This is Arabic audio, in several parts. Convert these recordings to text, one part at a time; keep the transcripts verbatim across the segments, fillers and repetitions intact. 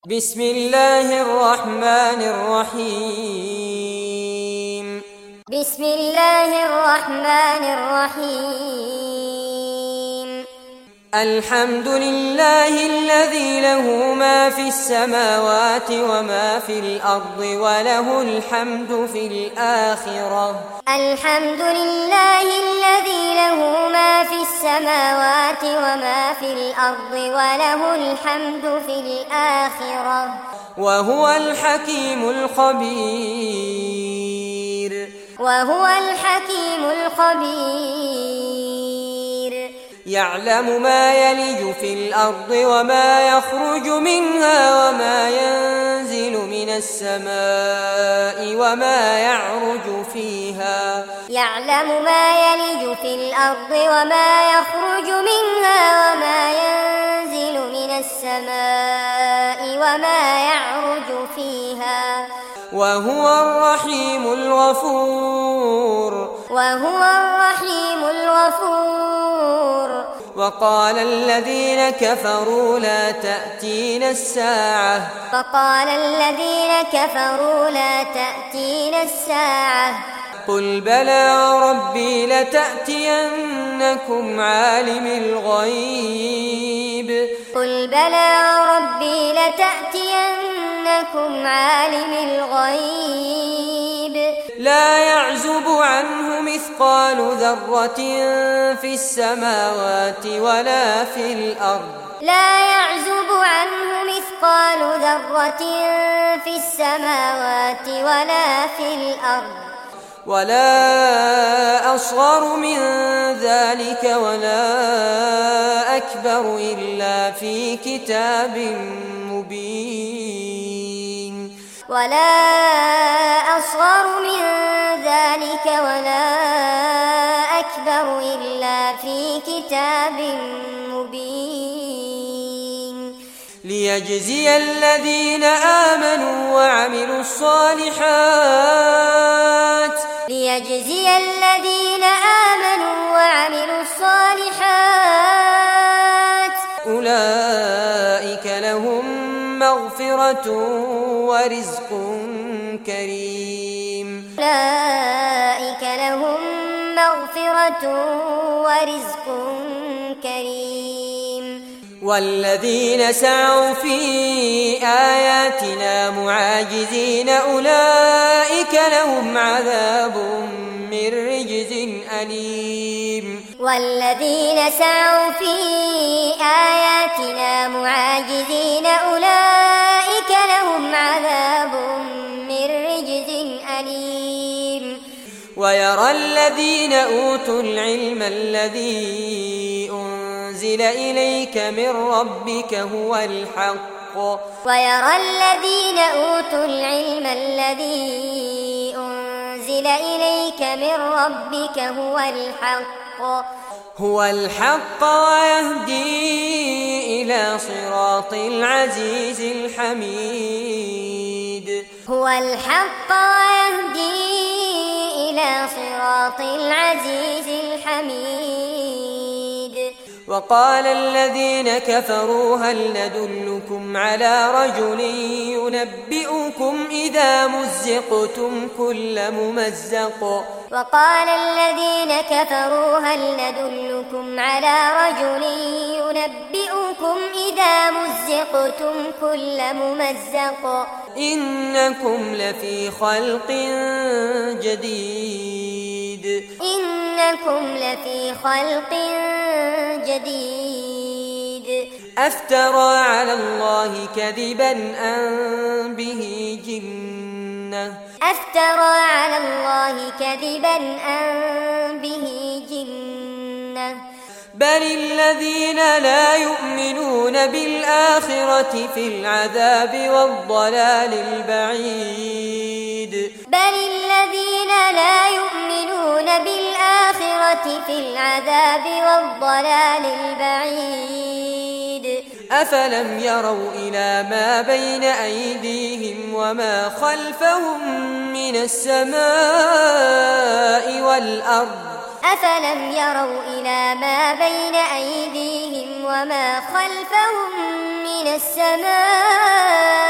بسم الله الرحمن الرحيم بسم الله الرحمن الرحيم الحمد لله الذي له ما في السماوات وما في الأرض وله الحمد في الآخرة الحمد لله الذي له ما في السماوات وما في الأرض وله الحمد في الآخرة وهو الحكيم الخبير وهو الحكيم الخبير يعلم ما يلج في الأرض وما يخرج منها وما ينزل من السماء وما يعرج فيها يعلم ما يلج في الأرض وما يخرج منها وما ينزل من السماء وما يعرج فيها وهو الرحيم الغفور وهو الرحيم الغفور وقال الذين كفروا لا تأتينا الساعة فقال الذين كفروا لا تأتينا الساعة قل بلى ربي لتأتينكم عالم الغيب قل بلى ربي لتأتينكم عالم الغيب لا يعزب عنه مثقال ذرة في السماوات ولا في الأرض لا يعزب عنه مثقال ذرة في السماوات ولا في الأرض ولا أصغر من ذلك ولا أكبر إلا في كتاب مبين ولا أصغر من ذلك ولا أكبر إلا في كتاب مبين ليجزي الذين آمنوا وعملوا الصالحات ليجزي الذين آمنوا وعملوا الصالحات أولئك لهم مغفرة ورزق كريم أولئك لهم مغفرة ورزق كريم والذين سعوا في آياتنا معاجزين أولئك لهم عذاب من رجز أليم والذين سعوا في آياتنا معاجزين أولئك لهم عذاب من رجز أليم ويرى الذين أوتوا العلم الذي أنزل إليك من ربك هو الحق ويرى الذين أوتوا العلم الذي أنزل إليك من ربك هو الحق هو الحق ويهدي إلى صراط العزيز الحميد هو الحق ويهدي إلى صراط العزيز الحميد وقال الذين كفروا هل ندلكم على رجل ينبئكم إذا مزقتم كل ممزق وقال الذين كفروا هل ندلكم على رجل ينبئكم إذا مزقتم كل ممزق إنكم لفي خلق جديد إنكم لفي خلق جديد أفترى على الله كذبا أم به جنة أفترى على الله كذبا أم به جنة بل الذين لا يؤمنون بالآخرة في العذاب والضلال البعيد بل الذين لا يؤمنون بالآخرة في العذاب والضلال البعيد أفلم يروا إلى ما بين أيديهم وما خلفهم من السماء والأرض أفلم يروا إلى ما بين أيديهم وما خلفهم من السماء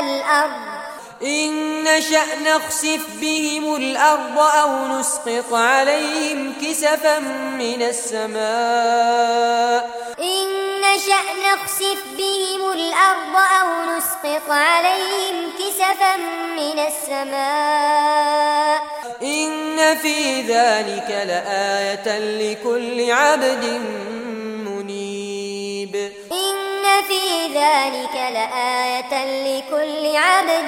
والأرض إن نشأ نخسف بهم الأرض أو نسقط عليهم كسفا من السماء إن نشأ نخسف بهم الأرض أو نسقط عليهم كسفا من السماء إن في ذلك لآية لكل عبد منيب إن في ذلك لآية لكل عبد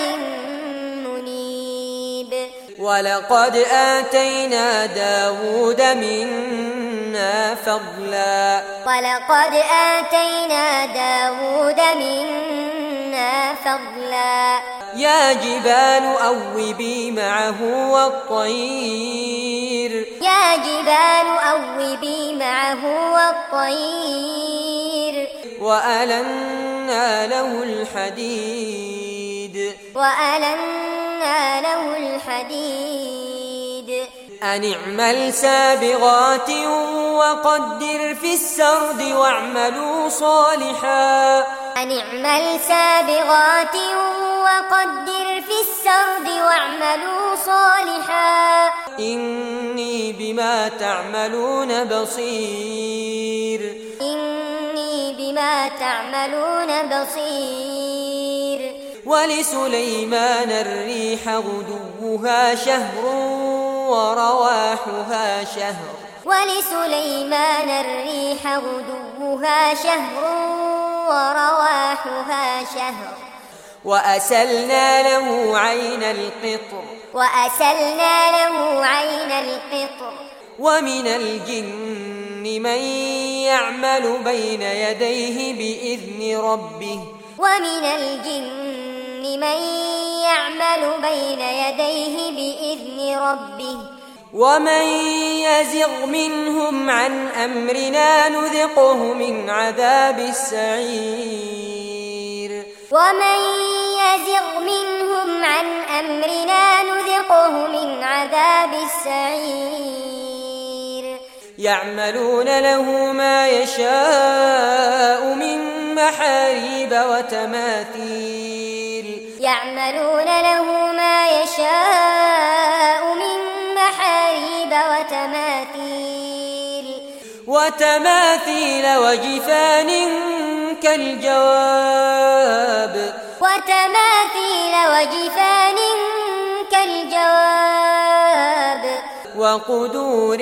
منيب ولقد آتينا داود منا فضلا ولقد آتينا داود منا فضلا يا جبال أوبي معه والطير يا جبال أوبي معه والطير وألنا له الحديد وألنا له الحديد أن اعمل سابغات وقدر في السرد واعملوا صالحا أن اعمل سابغات وقدر في السرد واعملوا صالحا إني بما تعملون بصير إني بما تعملون بصير ولسليمان الريح غدوها شهر ورواحها شهر ولسليمان الريح غدوها شهر ورواحها شهر وأسلنا له عين القطر وأسلنا له عين القطر ومن الجن من يعمل بين يديه بإذن ربه ومن الجن من يعمل بين يديه بإذن ربه ومن يزغ منهم عن أمرنا نذقه من عذاب السعير ومن يزغ منهم عن أمرنا نذقه من عذاب السعير يعملون له ما يشاء من محاريب وتماثيل يعملون له ما يشاء من محاريب وتماثيل وتماثيل وجفان كالجواب وتماثيل وجفان كالجواب وقدور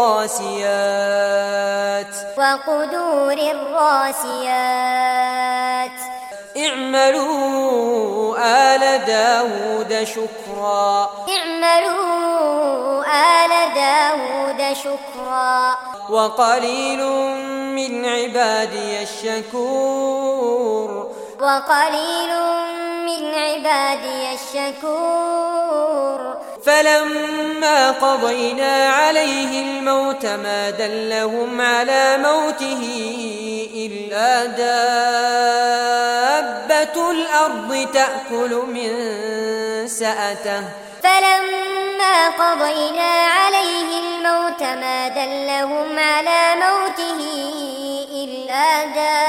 الراسيات وقدور الراسيات اعملوا آل داود شكرا اعملوا آل داود شكرا وقليل من عبادي الشكور وقليل من عبادي الشكور فلما قضينا عليه الموت ما دلهم على موته إلا دابة الأرض تأكل من سأته فلما قضينا عليه الموت ما دلهم على موته إلا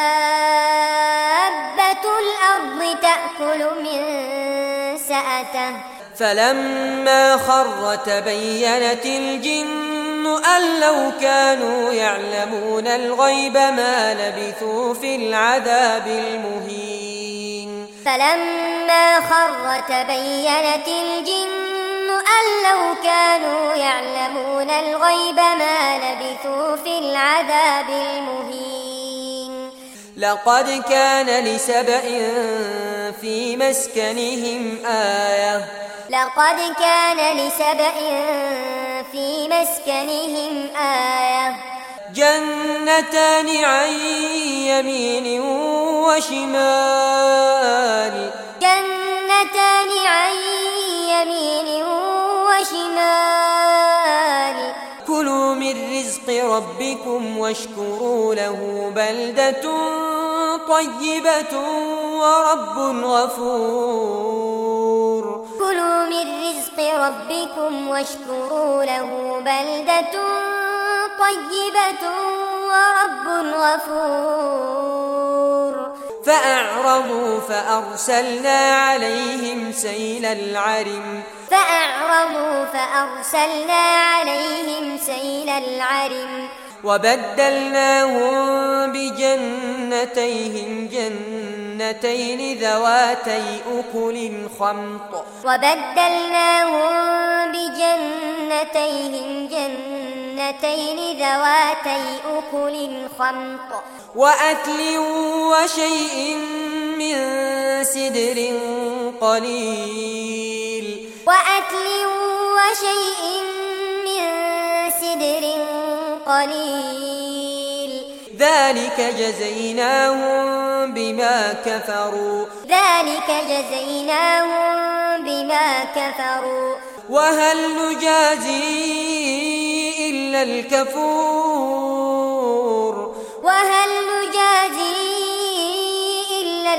دابة الأرض تأكل من سأته فلما خر تبينت الجن أن لو كانوا يعلمون الغيب ما لبثوا في العذاب المهين فلما خر تبينت الجن أن لو كانوا يعلمون الغيب ما لبثوا في العذاب المهين لقد كان لسبأ في مسكنهم آية لقد كان لسبأ في مسكنهم آية جنتان عن يمين وشمال جنتان عن يمين وشمال كلوا من رزق ربكم واشكروا له بلدة طيبة ورب غفور كلوا من رزق ربكم واشكروا له بلدة طيبة ورب غفور فأعرضوا فأرسلنا عليهم سيل العرم فأعرضوا فأرسلنا عليهم سيل العرم وبدلناهم بجنتيهم جنتين ذواتي أكل خمط وبدلناهم بجنتيهم جنتين ذواتي أكل خمط وأكل وشيء من سدر قليل وأكل وشيء من سدر قليل ذلك جزيناهم بما كفروا ذلك جزيناهم بما كفروا وهل نجازي إلا الكفور وهل نجازي إلا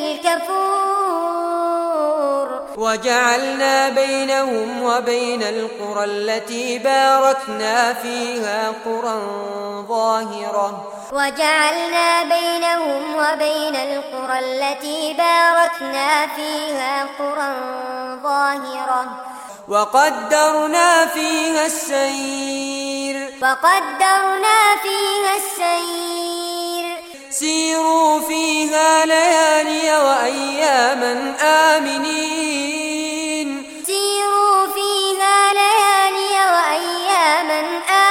الكفور وجعلنا بينهم وبين القرى التي باركنا فيها قرى ظاهرة وجعلنا بينهم وبين القرى التي باركنا فيها قرى ظاهرة وقدرنا فيها السير وقدرنا فيها السير سيروا فيها ليالي وأياما آمنين سيروا فيها ليالي وأياما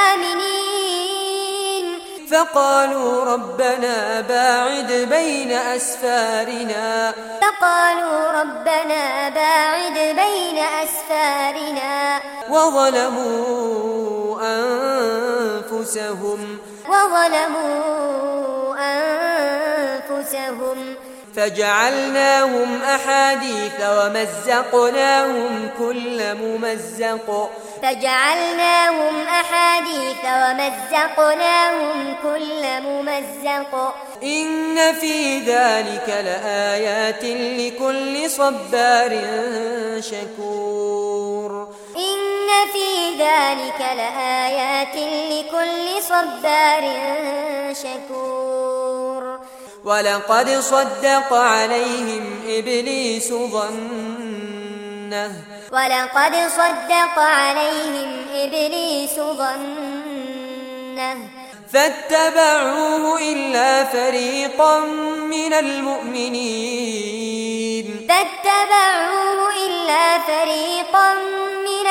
آمنين فقالوا ربنا باعد بين أسفارنا فقالوا ربنا باعد بين أسفارنا وظلموا أنفسهم وظلموا أنفسهم فجعلناهم أحاديث ومزقناهم كل ممزق فجعلناهم أحاديث ومزقناهم كل ممزق إن في ذلك لآيات لكل صبار شكور إن في ذلك لآيات لكل صبار شكور ولقد صدق عليهم إبليس ظنه ولقد صدق عليهم إبليس ظنه فاتبعوه إلا فريقا من المؤمنين فاتبعوه إلا فريقا من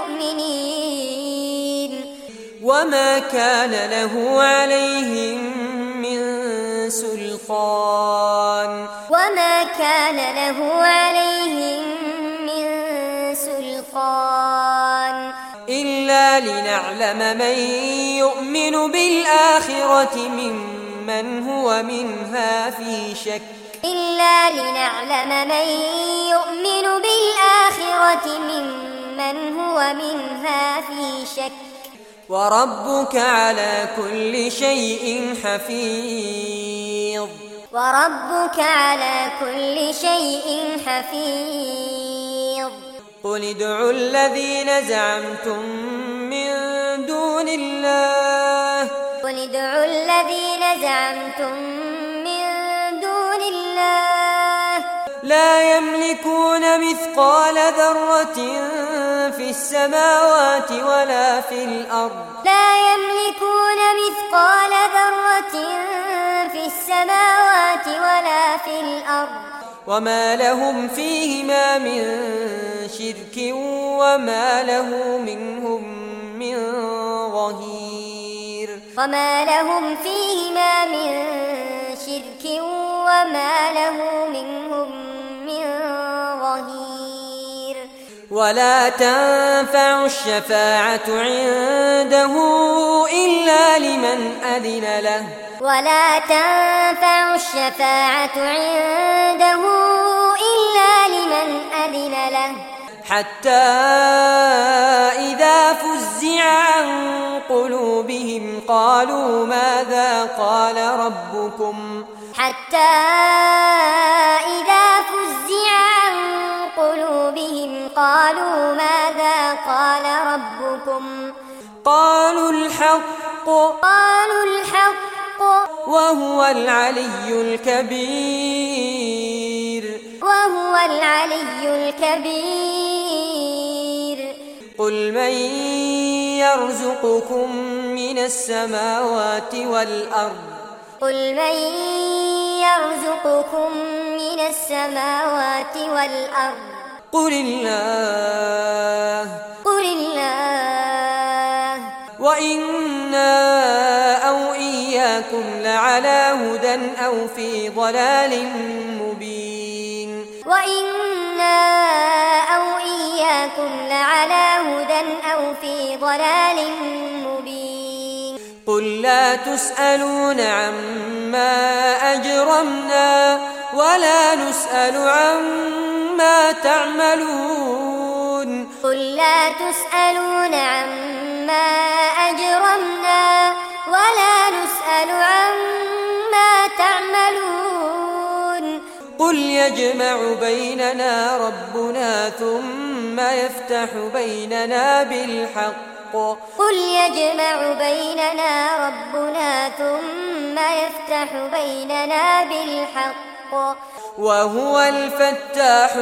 المؤمنين وما كان له عليهم من سلطان وما كان له عليهم من سلطان إلا لنعلم من يؤمن بالآخرة ممن هو منها في شك إلا لنعلم من يؤمن بالآخرة ممن هو منها في شك وربك على كل شيء حفيظ وربك على كل شيء حفيظ قل ادعوا الذين زعمتم من دون الله قل ادعوا الذين زعمتم من دون الله لا يملكون مثقال ذرة في السماوات ولا في الأرض لا يملكون مثقال ذرة في السماوات ولا في الأرض وما لهم فيهما من شرك وما له منهم من ظهير وما لهم فيهما من شرك وما له منهم من ظهير ولا تنفع الشفاعة عنده إلا لمن أذن له ولا تنفع الشفاعة عنده إلا لمن أذن له حتى إذا فزع عن قلوبهم قالوا ماذا قال ربكم حتى إذا فزع عن قلوبهم قالوا ماذا قال ربكم قالوا الحق قالوا الحق وهو العلي الكبير وهو العلي الكبير قل من يرزقكم من السماوات والأرض قل من يرزقكم من السماوات والأرض قل الله قل الله وإنا أو إياكم لعلى هدى أو في ضلال مبين وإنا أو إياكم لعلى هدى أو في ضلال مبين قل لا تسألون عما أجرمنا ولا نسأل عما تعملون قل لا تسألون عما أجرمنا ولا نسأل عما تعملون قل يجمع بيننا ربنا ثم يفتح بيننا بالحق قل يجمع بيننا ربنا ثم يفتح بيننا بالحق وهو الفتاح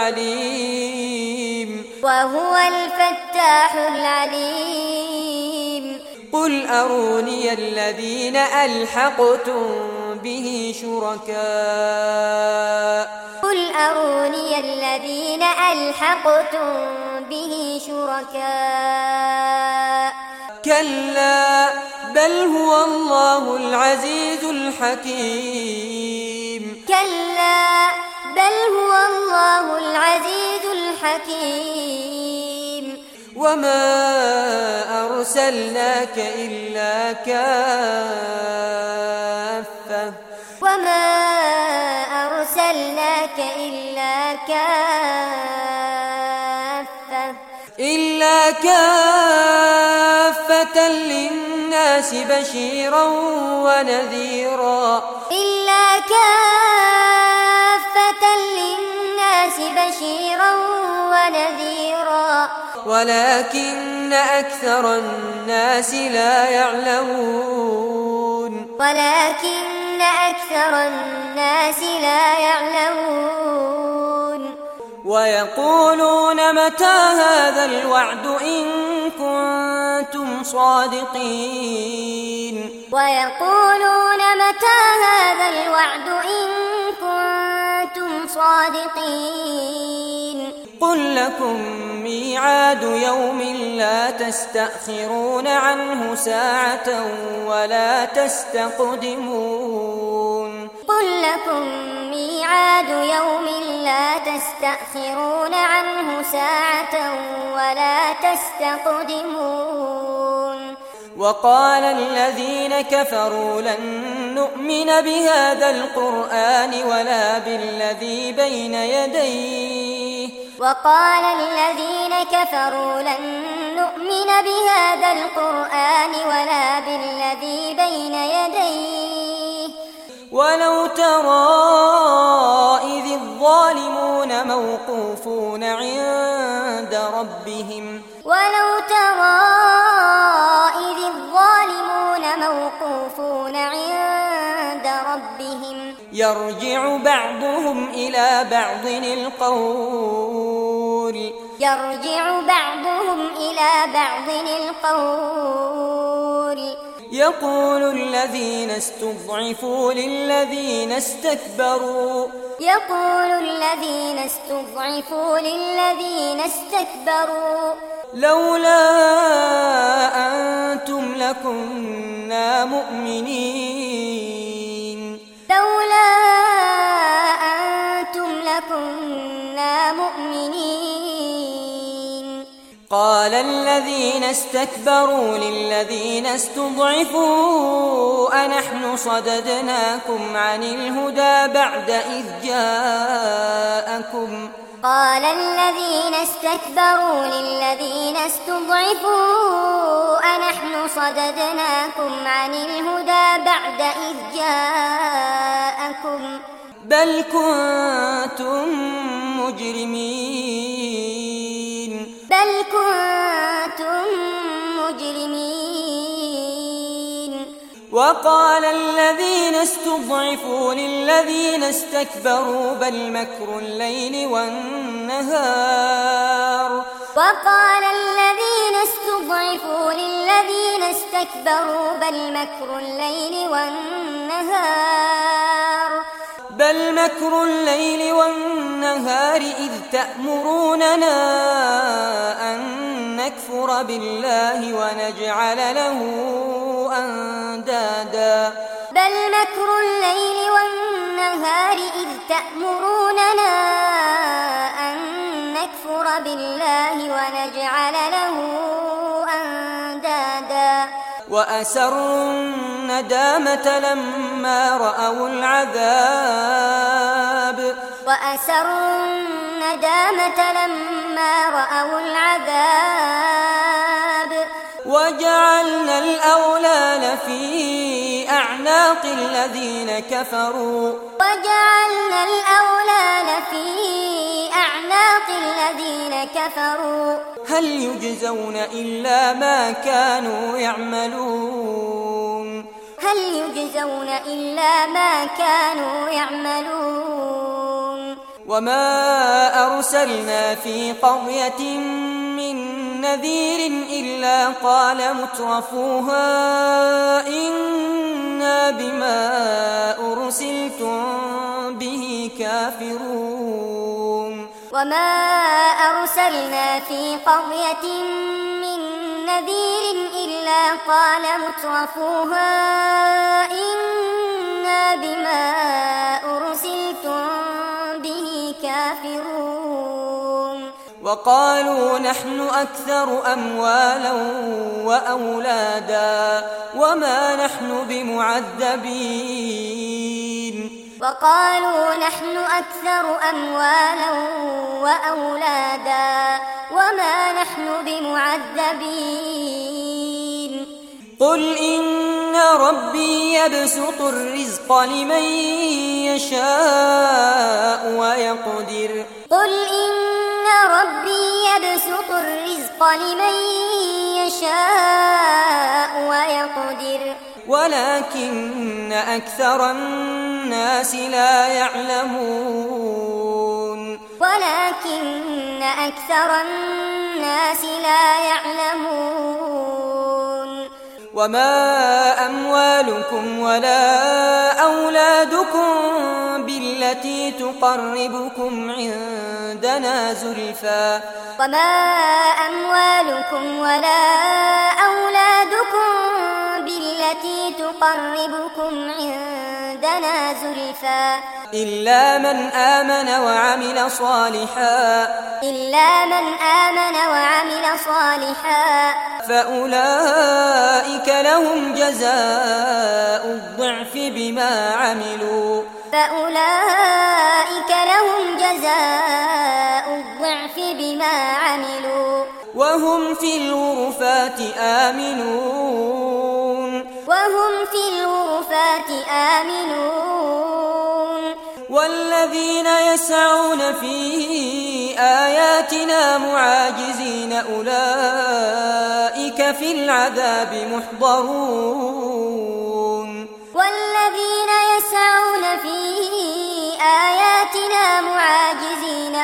العليم وهو الفتاح العليم قل أروني الذين ألحقتم به شركاء قل أروني الذين ألحقتم به شركاء كلا بل هو الله العزيز الحكيم كلا بل هو الله العزيز الحكيم وما أرسلناك إلا كافة وما أرسلناك إلا كافة إلا كافة للناس بشيرا ونذيرا إلا كافة للناس بشيرا ونذيرا ولكن أكثر الناس لا يعلمون ولكن أكثر الناس لا يعلمون ويقولون متى هذا الوعد إن كنتم صادقين ويقولون متى هذا الوعد إن كنتم صادقين قل لكم ميعاد يوم لا تستأخرون عنه ساعة ولا تستقدمون قل لكم ميعاد يوم لا تستأخرون عنه ساعة ولا تستقدمون وقال الذين كفروا لن نؤمن بهذا القرآن ولا بالذي بين يديه وقال الذين كفروا لن نؤمن بهذا القرآن ولا بالذي بين يديه ولو ترى إذ الظالمون موقوفون عند ربهم ولو ترى إذ الظالمون موقوفون عند ربهم يرجع بعضهم إلى بعض القول يرجع بعضهم إلى بعض القول يقول الذين استضعفوا للذين استكبروا يقول الذين استضعفوا للذين استكبروا لولا أنتم لكنا مؤمنين لولا أنتم لكنا مؤمنين قال الذين استكبروا للذين استضعفوا أنحن صددناكم عن الهدى بعد إذ جاءكم قال الذين استكبروا للذين استضعفوا أنحن صددناكم عن الهدى بعد إذ جاءكم بل كنتم مجرمين بل كنتم مجرمين وقال الذين استضعفوا للذين استكبروا بل مكر الليل والنهار وقال الذين استضعفوا للذين استكبروا بل مكر الليل والنهار بل مكر الليل والنهار إذ تأمروننا أن نكفر بالله ونجعل له أندادا بل مكر الليل والنهار إذ تأمروننا أن نكفر بالله ونجعل له أندادا وأسروا الندامة لما رأوا العذاب وأسروا الندامة لما رأوا العذاب وجعلنا الأغلال في أعناق الذين كفروا وجعلنا الأغلال في أعناق الذين كفروا هل يجزون إلا ما كانوا يعملون هل يجزون إلا ما كانوا يعملون وما أرسلنا في قرية من نذير إلا قال مترفوها إنا بما أرسلتم به كافرون وما أرسلنا في قرية من نذير إلا قال مترفوها إنا بما أرسلتم به كافرون وقالوا نحن أكثر أموالا وأولادا وما نحن بمعذبين وقالوا نحن أكثر أموالا وأولادا وما نحن بمعذبين قل إن ربي يبسط الرزق لمن يشاء ويقدر قل إن ربي يبسط الرزق لمن يشاء ويقدر ولكن أكثر الناس لا يعلمون ولكن أكثر الناس لا يعلمون وما أموالكم ولا أولادكم بالتي تقربكم عندنا زلفى وما أموالكم ولا أولادكم بالتي تقربكم عندنا زلفى إلا من آمن وعمل صالحا إلا من آمن وعمل صالحا فأولئك لهم جزاء الضعف بما عملوا فأولئك لهم جزاء الضعف بما عملوا وهم في الغرفات آمنون وهم في الغرفات آمنون والذين يسعون في آياتنا معاجزين أولئك في العذاب محضرون والذين يسعون في آياتنا معاجزين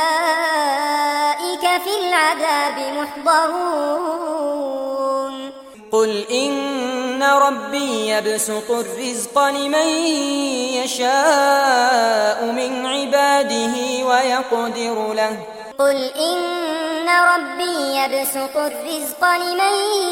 أولئك في العذاب محضرون قل إن ربي يبسط الرزق لمن يشاء من عباده ويقدر له قل إن ربي يبسط الرزق لمن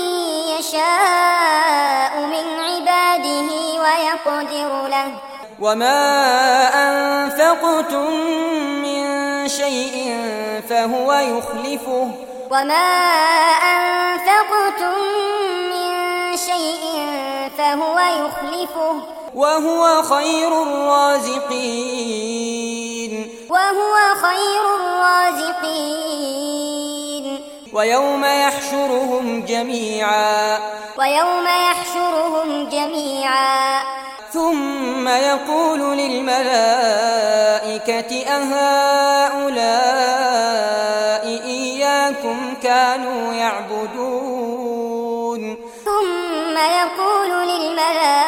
يشاء من عباده ويقدر له وما أنفقتم من شيء فهو يخلفه وما أنفقتم من شيء فهو يخلفه وهو خير الرازقين وهو خير الرازقين ويوم يحشرهم جميعا ويوم يحشرهم جميعا ثم يقول للملائكة أهؤلاء إياكم كانوا يعبدون ثم يقول للملائكة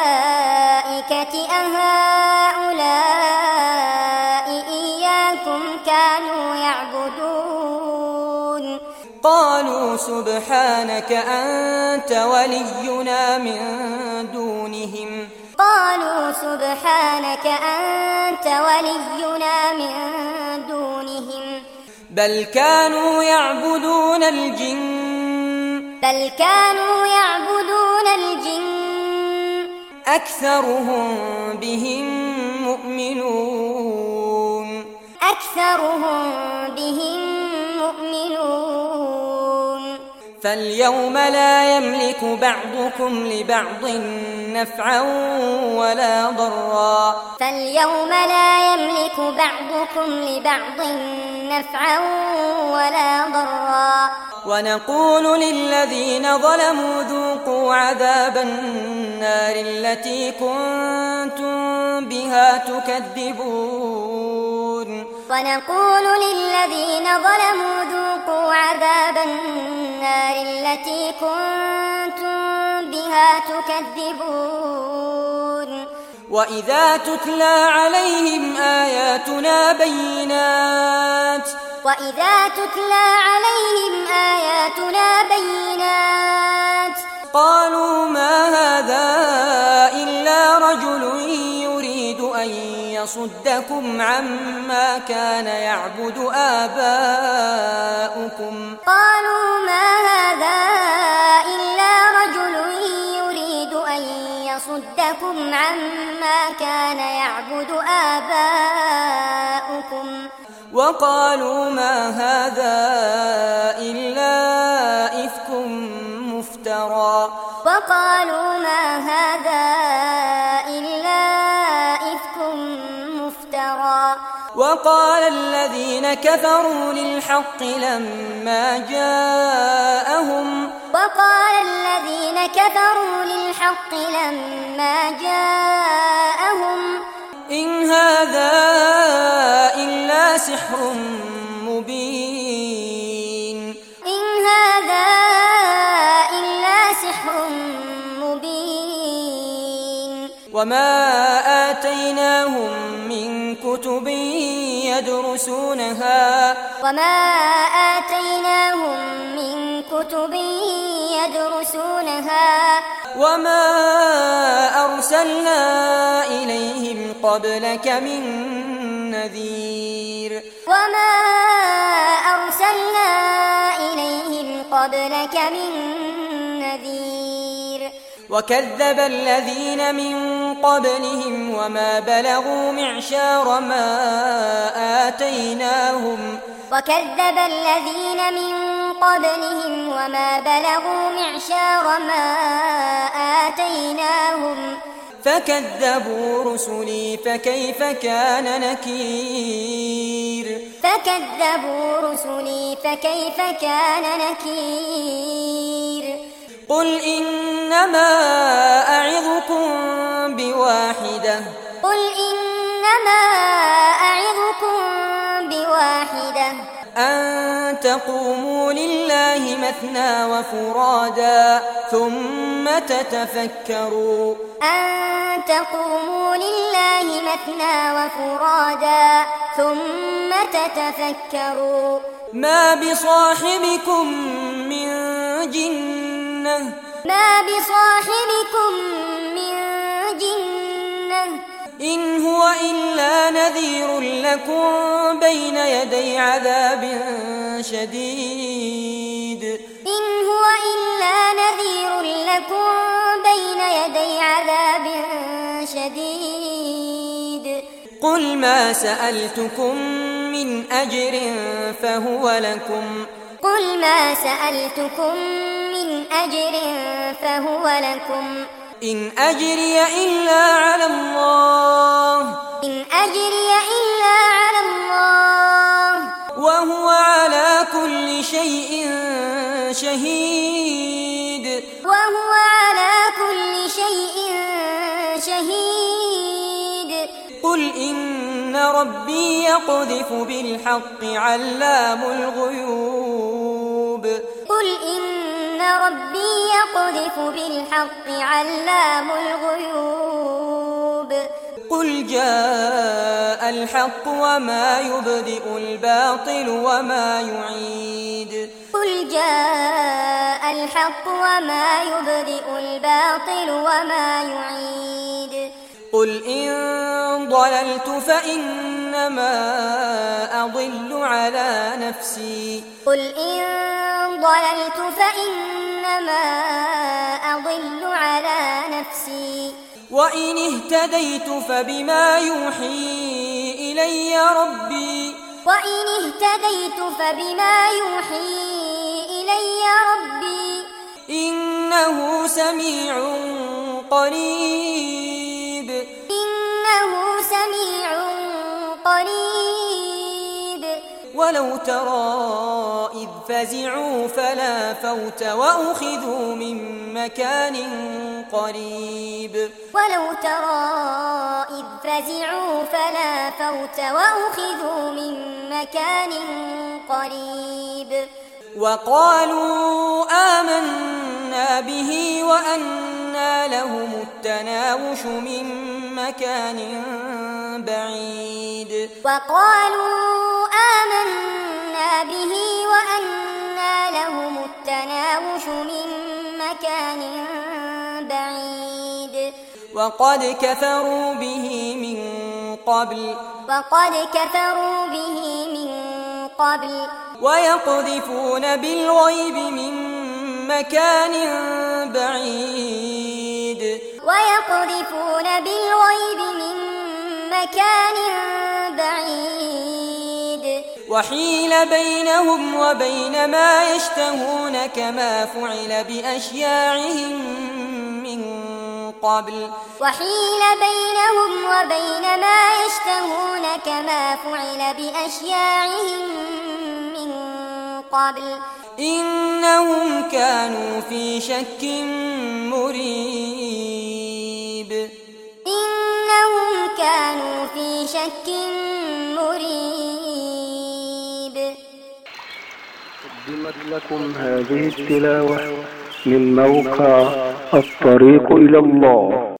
يعبدون قالوا سبحانك أنت ولينا من دونهم قالوا سبحانك أنت ولينا من دونهم بل كانوا يعبدون الجن بل كانوا يعبدون الجن أكثرهم بهم مؤمنون أكثرهم بهم مؤمنون فاليوم لا يملك بعضكم لبعض نفعا ولا ضرا فاليوم لا يملك بعضكم لبعض نفعا ولا ضرا ونقول للذين ظلموا ذوقوا عذاب النار التي كنتم بها تكذبون ونقول للذين ظلموا ذوقوا عذاب النار التي كنتم بها تكذبون وإذا تتلى عليهم آياتنا بينات وإذا تتلى عليهم آياتنا بينات قالوا ما هذا إلا رجل يريد أن يصدكم عما كان يعبد آباؤكم قالوا ما هذا إلا رجل يريد أن يصدكم عما كان يعبد آباؤكم وقالوا ما هذا إلا إفك مفترى وقالوا ما هذا إلا إفك مفترى وقال الذين كفروا للحق لما جاءهم وقال الذين كفروا للحق لما جاءهم إن هذا إلا سحر مبين إن هذا إلا سحر مبين وما آتيناهم من كتب يدرسونها وما آتيناهم من كتب يدرسونها وما أرسلنا إليهم قبلك من نذير وما أرسلنا إليهم قبلك من نذير وكذب الذين من قبلهم وما بلغوا معشار ما آتيناهم وكذب الذين من قبلهم وما بلغوا معشار ما آتيناهم فكذبوا رسلي فكيف كان نكير فكذبوا رسلي فكيف كان نكير قل إنما أعظكم بواحدة قل إنما أعظكم بواحدة أن تقوموا لله مثنى وفرادا ثم تتفكروا أن تقوموا لله مثنى وفرادا ثم تتفكروا ما بصاحبكم من جنة ما بصاحبكم من جنة إن هو إلا نذير لكم بين يدي عذاب شديد إن هو إلا نذير لكم بين يدي عذاب شديد قل ما سألتكم من أجر فهو لكم قل ما سألتكم من أجر فهو لكم إن أجري إلا على الله إن أجري إلا على الله وهو على كل شيء شهيد وهو على كل شيء شهيد قل إن ربي يقذف بالحق علام الغيوب قل إن ربي يقذف بالحق علام الغيوب قل جاء الحق وما يبدئ الباطل وما يعيد قل جاء الحق وما يبدئ الباطل وما يعيد قل إن ضللت فإنما أضل على نفسي قل إن ضللت فإنما أضل على نفسي وإن اهتديت فبما يوحي إلي ربي وإن اهتديت فبما يوحي إلي ربي إنه سميع قريب إنه سميع قريب ولو ترى إذ فزعوا فلا فوت وأخذوا من مكان قريب ولو ترى إذ فزعوا فلا فوت وأخذوا من مكان قريب وقالوا آمنا به وأنى لهم التناوش من مكان بعيد وقالوا آمنا به وأنى لهم التناوش من مكان بعيد وقد كفروا به من قبل وقد كفروا به من قبل ويقذفون بالغيب من مكان بعيد ويقذفون بالغيب من مكان بعيد وحيل بينهم وبين ما يشتهون كما فعل بأشياعهم من قبل وحيل بينهم وبين ما يشتهون كما فعل بأشياعهم من قبل إنهم كانوا في شك مريب إنهم كانوا في شك مريب. قدمت لكم هذه التلاوة من موقع الطريق إلى الله.